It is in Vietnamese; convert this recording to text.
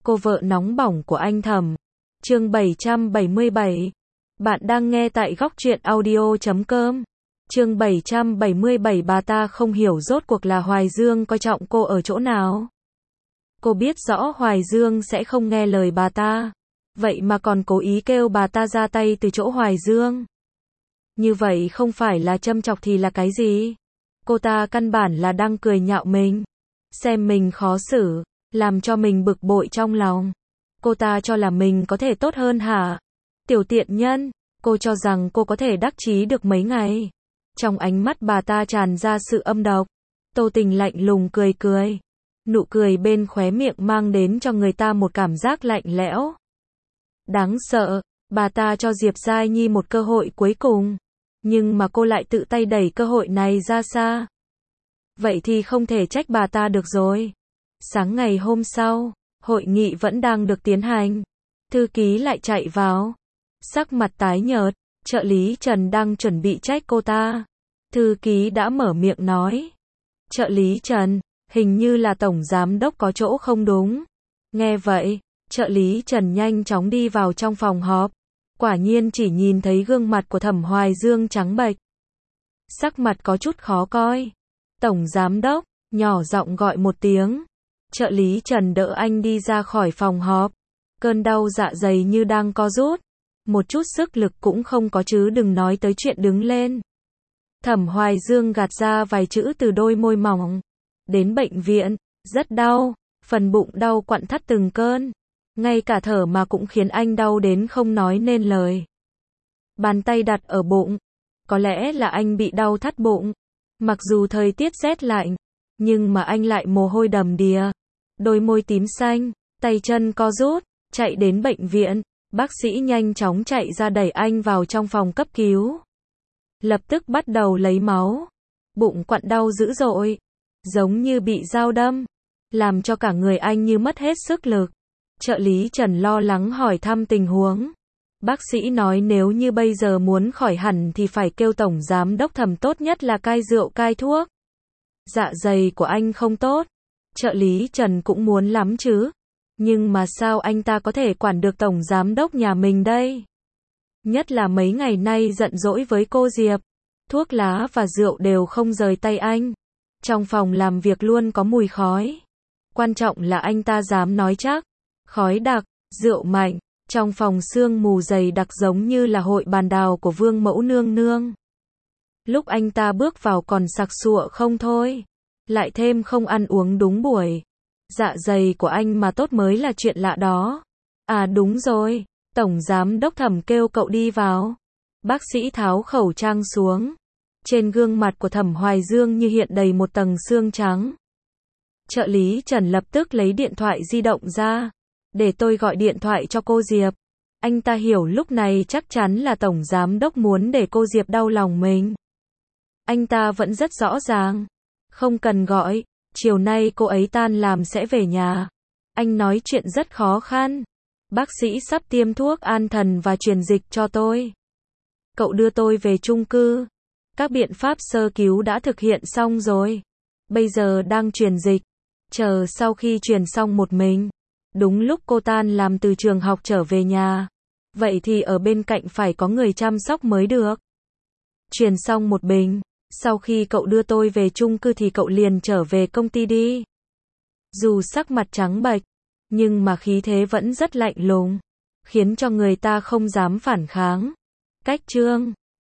Cô vợ nóng bỏng của anh Thẩm. Chương 777. Bạn đang nghe tại góc truyện audio.com. Chương 777. Bà ta không hiểu rốt cuộc là Hoài Dương coi trọng cô ở chỗ nào. Cô biết rõ Hoài Dương sẽ không nghe lời bà ta, vậy mà còn cố ý kêu bà ta ra tay từ chỗ Hoài Dương. Như vậy không phải là châm chọc thì là cái gì? Cô ta căn bản là đang cười nhạo mình, xem mình khó xử, làm cho mình bực bội trong lòng. Cô ta cho là mình có thể tốt hơn hả? Tiểu tiện nhân, cô cho rằng cô có thể đắc chí được mấy ngày. Trong ánh mắt bà ta tràn ra sự âm độc. Tô Tình lạnh lùng cười cười. Nụ cười bên khóe miệng mang đến cho người ta một cảm giác lạnh lẽo. Đáng sợ, bà ta cho Diệp Giai Nhi một cơ hội cuối cùng. Nhưng mà cô lại tự tay đẩy cơ hội này ra xa. Vậy thì không thể trách bà ta được rồi. Sáng ngày hôm sau, hội nghị vẫn đang được tiến hành. Thư ký lại chạy vào. Sắc mặt tái nhợt, trợ lý Trần đang chuẩn bị trách cô ta. Thư ký đã mở miệng nói. Trợ lý Trần, hình như là tổng giám đốc có chỗ không đúng. Nghe vậy, trợ lý Trần nhanh chóng đi vào trong phòng họp. Quả nhiên chỉ nhìn thấy gương mặt của Thẩm Hoài Dương trắng bệch. Sắc mặt có chút khó coi. Tổng giám đốc, nhỏ giọng gọi một tiếng. Trợ lý Trần đỡ anh đi ra khỏi phòng họp. Cơn đau dạ dày như đang co rút. Một chút sức lực cũng không có chứ đừng nói tới chuyện đứng lên. Thẩm Hoài Dương gạt ra vài chữ từ đôi môi mỏng. Đến bệnh viện, rất đau, phần bụng đau quặn thắt từng cơn. Ngay cả thở mà cũng khiến anh đau đến không nói nên lời. Bàn tay đặt ở bụng. Có lẽ là anh bị đau thắt bụng. Mặc dù thời tiết rét lạnh, nhưng mà anh lại mồ hôi đầm đìa. Đôi môi tím xanh, tay chân co rút, chạy đến bệnh viện. Bác sĩ nhanh chóng chạy ra đẩy anh vào trong phòng cấp cứu. Lập tức bắt đầu lấy máu. Bụng quặn đau dữ dội, giống như bị dao đâm, làm cho cả người anh như mất hết sức lực. Trợ lý Trần lo lắng hỏi thăm tình huống. Bác sĩ nói nếu như bây giờ muốn khỏi hẳn thì phải kêu tổng giám đốc Thẩm tốt nhất là cai rượu cai thuốc. Dạ dày của anh không tốt. Trợ lý Trần cũng muốn lắm chứ. Nhưng mà sao anh ta có thể quản được tổng giám đốc nhà mình đây? Nhất là mấy ngày nay giận dỗi với cô Diệp. Thuốc lá và rượu đều không rời tay anh. Trong phòng làm việc luôn có mùi khói. Quan trọng là anh ta dám nói chắc. Khói đặc, rượu mạnh, trong phòng sương mù dày đặc giống như là hội bàn đào của Vương Mẫu Nương Nương. Lúc anh ta bước vào còn sặc sụa không thôi. Lại thêm không ăn uống đúng buổi. Dạ dày của anh mà tốt mới là chuyện lạ đó. À đúng rồi, tổng giám đốc Thẩm kêu cậu đi vào. Bác sĩ tháo khẩu trang xuống. Trên gương mặt của Thẩm Hoài Dương như hiện đầy một tầng xương trắng. Trợ lý Trần lập tức lấy điện thoại di động ra. Để tôi gọi điện thoại cho cô Diệp. Anh ta hiểu lúc này chắc chắn là tổng giám đốc muốn để cô Diệp đau lòng mình. Anh ta vẫn rất rõ ràng. Không cần gọi, chiều nay cô ấy tan làm sẽ về nhà. Anh nói chuyện rất khó khăn. Bác sĩ sắp tiêm thuốc an thần và truyền dịch cho tôi. Cậu đưa tôi về chung cư. Các biện pháp sơ cứu đã thực hiện xong rồi. Bây giờ đang truyền dịch. Chờ sau khi truyền xong một mình. Đúng lúc cô tan làm từ trường học trở về nhà. Vậy thì ở bên cạnh phải có người chăm sóc mới được. Truyền xong một bình. Sau khi cậu đưa tôi về chung cư thì cậu liền trở về công ty đi. Dù sắc mặt trắng bệch, nhưng mà khí thế vẫn rất lạnh lùng. Khiến cho người ta không dám phản kháng. Cách chương